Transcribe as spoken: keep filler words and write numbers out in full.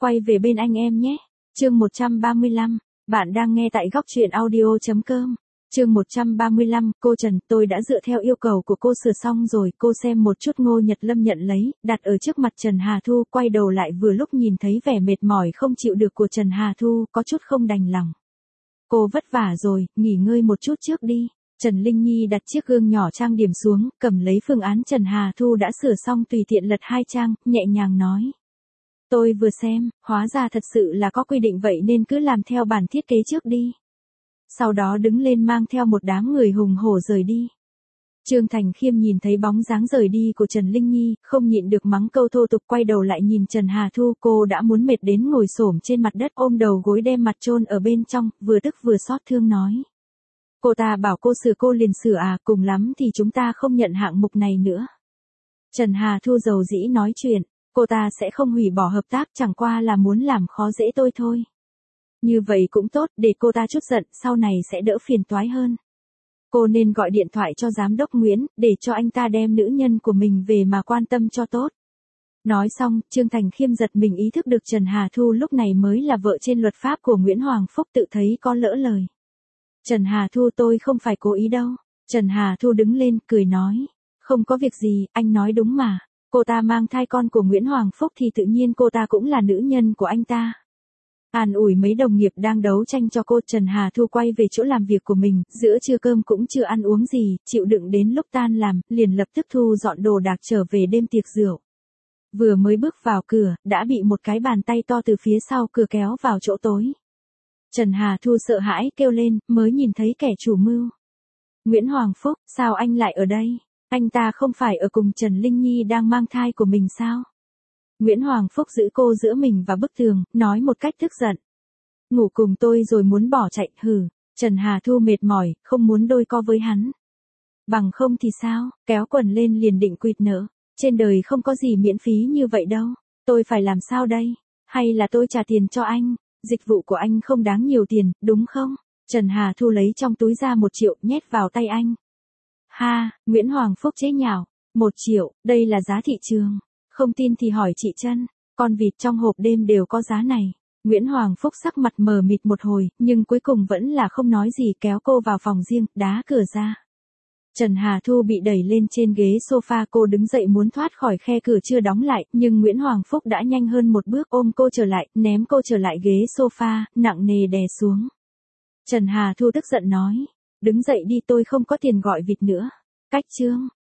quay về bên anh em nhé. Chương một trăm ba mươi lăm, bạn đang nghe tại góc truyện audio chấm com. Chương một trăm ba mươi lăm, cô Trần, tôi đã dựa theo yêu cầu của cô sửa xong rồi, cô xem một chút. Ngô Nhật Lâm nhận lấy, đặt ở trước mặt Trần Hà Thu, quay đầu lại vừa lúc nhìn thấy vẻ mệt mỏi không chịu được của Trần Hà Thu, có chút không đành lòng. Cô vất vả rồi, nghỉ ngơi một chút trước đi. Trần Linh Nhi đặt chiếc gương nhỏ trang điểm xuống, cầm lấy phương án Trần Hà Thu đã sửa xong tùy tiện lật hai trang, nhẹ nhàng nói. Tôi vừa xem, hóa ra thật sự là có quy định vậy nên cứ làm theo bản thiết kế trước đi. Sau đó đứng lên mang theo một đám người hùng hổ rời đi. Trương Thành Khiêm nhìn thấy bóng dáng rời đi của Trần Linh Nhi, không nhịn được mắng câu thô tục, quay đầu lại nhìn Trần Hà Thu, cô đã muốn mệt đến ngồi xổm trên mặt đất ôm đầu gối đem mặt chôn ở bên trong, vừa tức vừa xót thương nói. Cô ta bảo cô sửa cô liền sửa à, cùng lắm thì chúng ta không nhận hạng mục này nữa. Trần Hà Thu dầu dĩ nói chuyện, cô ta sẽ không hủy bỏ hợp tác, chẳng qua là muốn làm khó dễ tôi thôi. Như vậy cũng tốt, để cô ta chút giận, sau này sẽ đỡ phiền toái hơn. Cô nên gọi điện thoại cho giám đốc Nguyễn, để cho anh ta đem nữ nhân của mình về mà quan tâm cho tốt. Nói xong, Trương Thành Khiêm giật mình ý thức được Trần Hà Thu lúc này mới là vợ trên luật pháp của Nguyễn Hoàng Phúc, tự thấy có lỡ lời. Trần Hà Thu, tôi không phải cố ý đâu. Trần Hà Thu đứng lên, cười nói. Không có việc gì, anh nói đúng mà. Cô ta mang thai con của Nguyễn Hoàng Phúc thì tự nhiên cô ta cũng là nữ nhân của anh ta. An ủi mấy đồng nghiệp đang đấu tranh cho cô, Trần Hà Thu quay về chỗ làm việc của mình, giữa trưa cơm cũng chưa ăn uống gì, chịu đựng đến lúc tan làm, liền lập tức thu dọn đồ đạc trở về đêm tiệc rượu. Vừa mới bước vào cửa, đã bị một cái bàn tay to từ phía sau cửa kéo vào chỗ tối. Trần Hà Thu sợ hãi kêu lên, mới nhìn thấy kẻ chủ mưu. Nguyễn Hoàng Phúc, sao anh lại ở đây? Anh ta không phải ở cùng Trần Linh Nhi đang mang thai của mình sao? Nguyễn Hoàng Phúc giữ cô giữa mình và bức tường, nói một cách tức giận. Ngủ cùng tôi rồi muốn bỏ chạy, hừ. Trần Hà Thu mệt mỏi, không muốn đôi co với hắn. Bằng không thì sao, kéo quần lên liền định quỵt nợ. Trên đời không có gì miễn phí như vậy đâu. Tôi phải làm sao đây? Hay là tôi trả tiền cho anh? Dịch vụ của anh không đáng nhiều tiền, đúng không? Trần Hà Thu lấy trong túi ra một triệu, nhét vào tay anh. Ha, Nguyễn Hoàng Phúc chế nhạo. Một triệu, đây là giá thị trường. Không tin thì hỏi chị Trân, con vịt trong hộp đêm đều có giá này. Nguyễn Hoàng Phúc sắc mặt mờ mịt một hồi, nhưng cuối cùng vẫn là không nói gì, kéo cô vào phòng riêng, đá cửa ra. Trần Hà Thu bị đẩy lên trên ghế sofa, cô đứng dậy muốn thoát khỏi khe cửa chưa đóng lại, nhưng Nguyễn Hoàng Phúc đã nhanh hơn một bước ôm cô trở lại, ném cô trở lại ghế sofa, nặng nề đè xuống. Trần Hà Thu tức giận nói, đứng dậy đi, tôi không có tiền gọi vịt nữa. Cách chương.